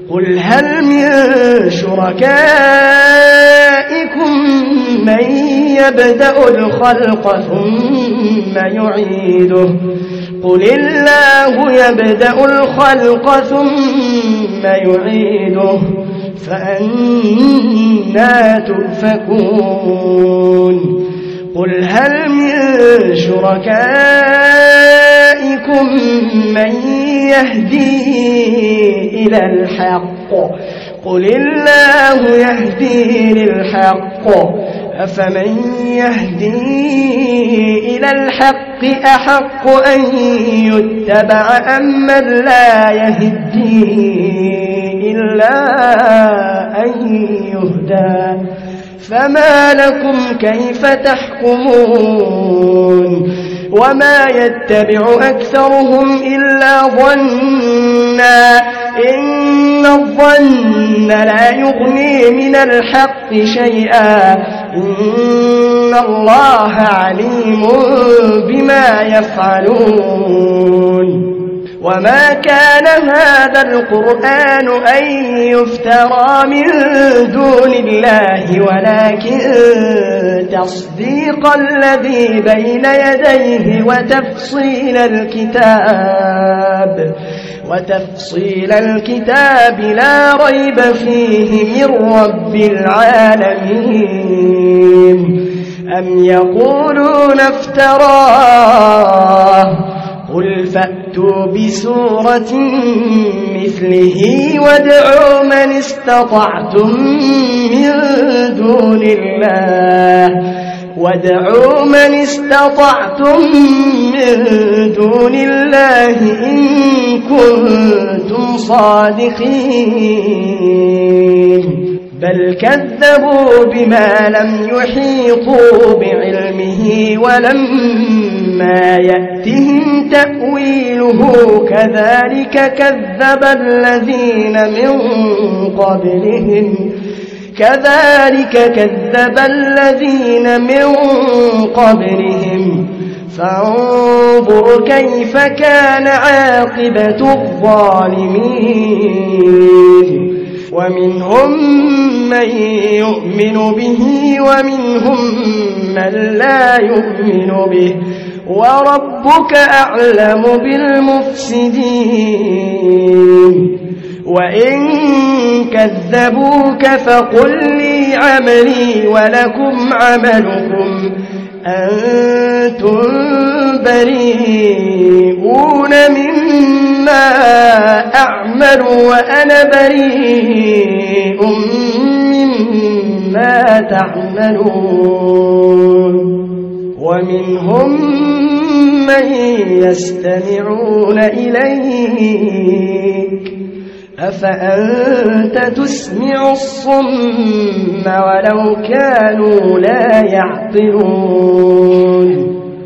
قل هل من شركائكم من يبدأ الخلق ثم يعيده قل الله يبدأ الخلق ثم يعيده فأنى تؤفكون قل هل من شركائكم من يهدي إلى الحق قل الله يهدي للحق أفمن يهدي إلى الحق أحق أن يتبع أم من لا يهدي إلا أن يهدى فما لكم كيف تحكمون وما يتبع أكثرهم إلا ظنا إن الظن لا يغني من الحق شيئا إن الله عليم بما يفعلون وما كان هذا القرآن أن يفترى من دون الله ولكن تصديق الذي بين يديه وتفصيل الكتاب لا ريب فيه من رب العالمين أم يقولون افتراه قل فأتوا بسورة مثله وادعوا من استطعتم من دون الله إن كنتم صادقين بل كذبوا بما لم يحيطوا بعلمه ولما يأتهم تأويله كذلك كذب الذين من قبلهم فانظر كيف كان عاقبة الظالمين ومنهم من يؤمن به ومنهم من لا يؤمن به وربك أعلم بالمفسدين وإن كذبوك فقل لي عملي ولكم عملكم أنتم بريئون مما أعمل وأنا بريء مما تعملون ومنهم من يستمعون إليك أفأنت تسمع الصم ولو كانوا لا يعقلون